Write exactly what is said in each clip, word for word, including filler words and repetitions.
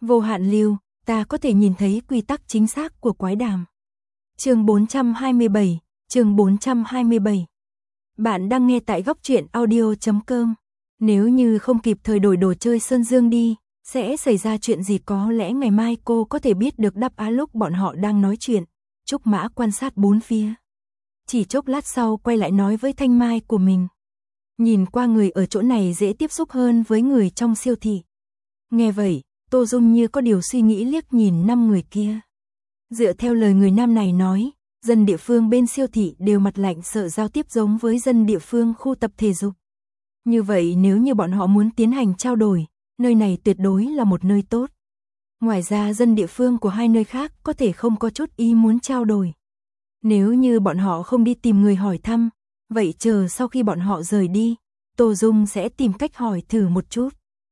Vô hạn lưu, ta có thể nhìn thấy quy tắc chính xác của quái đàm. Chương bốn trăm hai mươi bảy, chương bốn trăm hai mươi bảy. Bạn đang nghe tại góc truyện audio chấm com. Nếu như không kịp thời đổi đồ chơi Sơn Dương đi, sẽ xảy ra chuyện gì? Có lẽ ngày mai cô có thể biết được đáp án. Lúc bọn họ đang nói chuyện, Trúc Mã quan sát bốn phía. Chỉ chốc lát sau quay lại nói với Thanh Mai của mình. Nhìn qua người ở chỗ này dễ tiếp xúc hơn với người trong siêu thị. Nghe vậy, Tô Dung như có điều suy nghĩ liếc nhìn năm người kia. Dựa theo lời người nam này nói, dân địa phương bên siêu thị đều mặt lạnh sợ giao tiếp giống với dân địa phương khu tập thể dục. Như vậy nếu như bọn họ muốn tiến hành trao đổi, nơi này tuyệt đối là một nơi tốt. Ngoài ra dân địa phương của hai nơi khác có thể không có chút ý muốn trao đổi. Nếu như bọn họ không đi tìm người hỏi thăm, vậy chờ sau khi bọn họ rời đi, Tô Dung sẽ tìm cách hỏi thử một chút.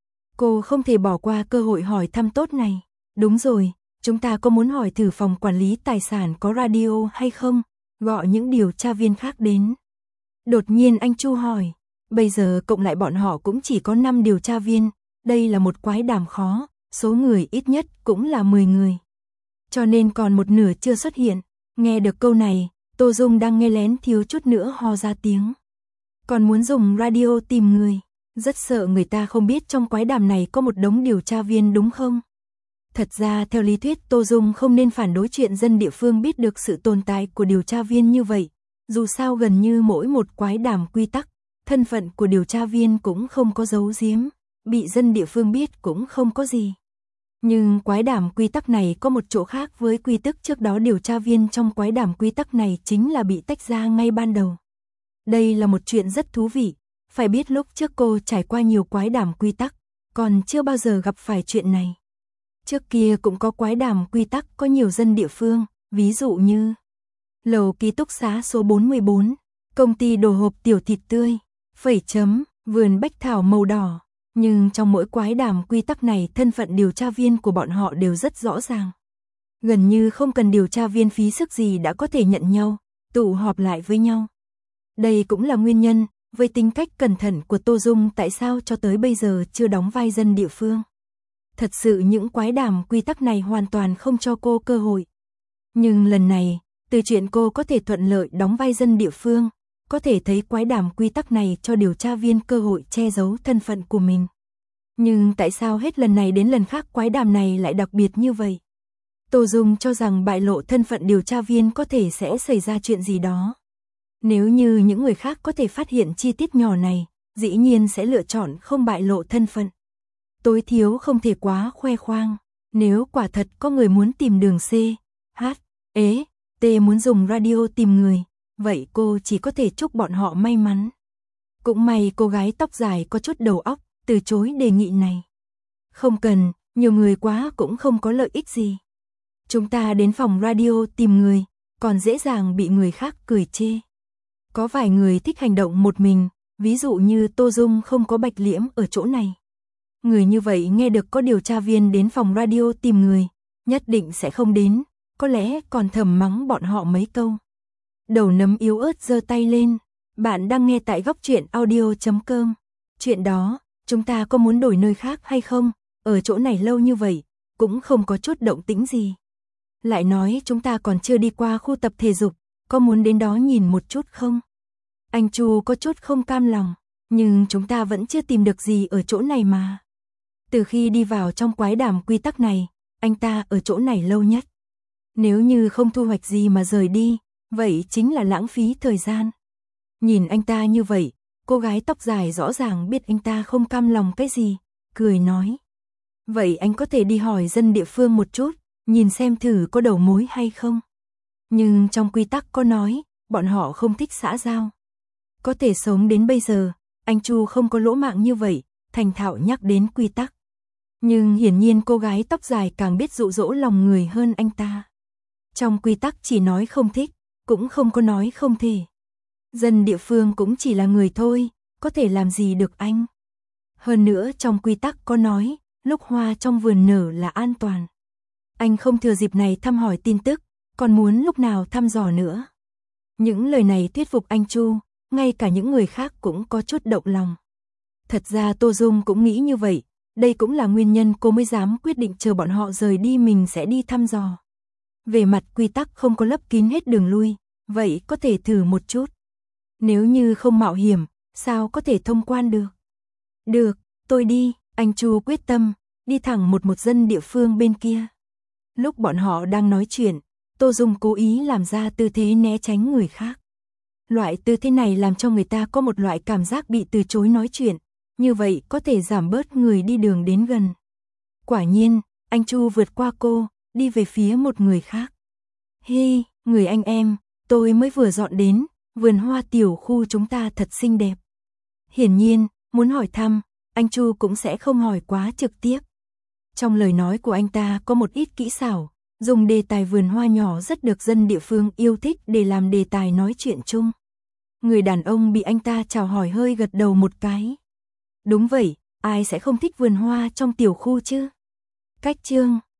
Cô không thể bỏ qua cơ hội hỏi thăm tốt này. Đúng rồi, chúng ta có muốn hỏi thử phòng quản lý tài sản có radio hay không? Gọi những điều tra viên khác đến. Đột nhiên anh Chu hỏi, bây giờ cộng lại bọn họ cũng chỉ có năm điều tra viên, đây là một quái đàm khó, số người ít nhất cũng là mười người. Cho nên còn một nửa chưa xuất hiện. Nghe được câu này, Tô Dung đang nghe lén thiếu chút nữa ho ra tiếng. Còn muốn dùng radio tìm người, rất sợ người ta không biết trong quái đàm này có một đống điều tra viên đúng không? Thật ra theo lý thuyết Tô Dung không nên phản đối chuyện dân địa phương biết được sự tồn tại của điều tra viên như vậy. Dù sao gần như mỗi một quái đàm quy tắc, thân phận của điều tra viên cũng không có giấu giếm, bị dân địa phương biết cũng không có gì. Nhưng quái đàm quy tắc này có một chỗ khác với quy tắc trước đó. Điều tra viên trong quái đàm quy tắc này chính là bị tách ra ngay ban đầu. Đây là một chuyện rất thú vị. Phải biết lúc trước cô trải qua nhiều quái đàm quy tắc, còn chưa bao giờ gặp phải chuyện này. Trước kia cũng có quái đàm quy tắc có nhiều dân địa phương, ví dụ như lầu ký túc xá số bốn mươi bốn, công ty đồ hộp tiểu thịt tươi, phẩy chấm, vườn bách thảo màu đỏ. Nhưng trong mỗi quái đàm quy tắc này thân phận điều tra viên của bọn họ đều rất rõ ràng. Gần như không cần điều tra viên phí sức gì đã có thể nhận nhau, tụ họp lại với nhau. Đây cũng là nguyên nhân, với tính cách cẩn thận của Tô Dung tại sao cho tới bây giờ chưa đóng vai dân địa phương. Thật sự những quái đàm quy tắc này hoàn toàn không cho cô cơ hội. Nhưng lần này, từ chuyện cô có thể thuận lợi đóng vai dân địa phương, có thể thấy quái đàm quy tắc này cho điều tra viên cơ hội che giấu thân phận của mình. Nhưng tại sao hết lần này đến lần khác quái đàm này lại đặc biệt như vậy? Tô Dung cho rằng bại lộ thân phận điều tra viên có thể sẽ xảy ra chuyện gì đó. Nếu như những người khác có thể phát hiện chi tiết nhỏ này, dĩ nhiên sẽ lựa chọn không bại lộ thân phận. Tối thiếu không thể quá khoe khoang. Nếu quả thật có người muốn tìm đường C, H, E, T muốn dùng radio tìm người, vậy cô chỉ có thể chúc bọn họ may mắn. Cũng may cô gái tóc dài có chút đầu óc, từ chối đề nghị này. Không cần, nhiều người quá cũng không có lợi ích gì. Chúng ta đến phòng radio tìm người, còn dễ dàng bị người khác cười chê. Có vài người thích hành động một mình, ví dụ như Tô Dung không có Bạch Liễm ở chỗ này. Người như vậy nghe được có điều tra viên đến phòng radio tìm người, nhất định sẽ không đến, có lẽ còn thầm mắng bọn họ mấy câu. Đầu nấm yếu ớt giơ tay lên, bạn đang nghe tại góc truyện audio chấm com. Chuyện đó, chúng ta có muốn đổi nơi khác hay không? Ở chỗ này lâu như vậy, cũng không có chút động tĩnh gì. Lại nói chúng ta còn chưa đi qua khu tập thể dục, có muốn đến đó nhìn một chút không? Anh Chu có chút không cam lòng, nhưng chúng ta vẫn chưa tìm được gì ở chỗ này mà. Từ khi đi vào trong quái đàm quy tắc này, anh ta ở chỗ này lâu nhất. Nếu như không thu hoạch gì mà rời đi, vậy chính là lãng phí thời gian. Nhìn anh ta như vậy, cô gái tóc dài rõ ràng biết anh ta không cam lòng cái gì, cười nói. Vậy anh có thể đi hỏi dân địa phương một chút, nhìn xem thử có đầu mối hay không. Nhưng trong quy tắc có nói, bọn họ không thích xã giao. Có thể sống đến bây giờ, anh Chu không có lỗ mạng như vậy, thành thạo nhắc đến quy tắc. Nhưng hiển nhiên cô gái tóc dài càng biết dụ dỗ lòng người hơn anh ta. Trong quy tắc chỉ nói không thích, cũng không có nói không thể. Dân địa phương cũng chỉ là người thôi, có thể làm gì được anh. Hơn nữa trong quy tắc có nói, lúc hoa trong vườn nở là an toàn. Anh không thừa dịp này thăm hỏi tin tức, còn muốn lúc nào thăm dò nữa. Những lời này thuyết phục anh Chu, ngay cả những người khác cũng có chút động lòng. Thật ra Tô Dung cũng nghĩ như vậy, Đây cũng là nguyên nhân cô mới dám quyết định chờ bọn họ rời đi mình sẽ đi thăm dò. Về mặt quy tắc không có lấp kín hết đường lui, vậy có thể thử một chút. Nếu như không mạo hiểm, sao có thể thông quan được? Được, tôi đi, anh Chu quyết tâm, đi thẳng một một dân địa phương bên kia. Lúc bọn họ đang nói chuyện, Tô Dung cố ý làm ra tư thế né tránh người khác. Loại tư thế này làm cho người ta có một loại cảm giác bị từ chối nói chuyện, như vậy có thể giảm bớt người đi đường đến gần. Quả nhiên, anh Chu vượt qua cô, đi về phía một người khác. Hi, người anh em, tôi mới vừa dọn đến, vườn hoa tiểu khu chúng ta thật xinh đẹp. Hiển nhiên, muốn hỏi thăm, anh Chu cũng sẽ không hỏi quá trực tiếp. Trong lời nói của anh ta có một ít kỹ xảo, dùng đề tài vườn hoa nhỏ rất được dân địa phương yêu thích để làm đề tài nói chuyện chung. Người đàn ông bị anh ta chào hỏi hơi gật đầu một cái. Đúng vậy, ai sẽ không thích vườn hoa trong tiểu khu chứ? Cách chương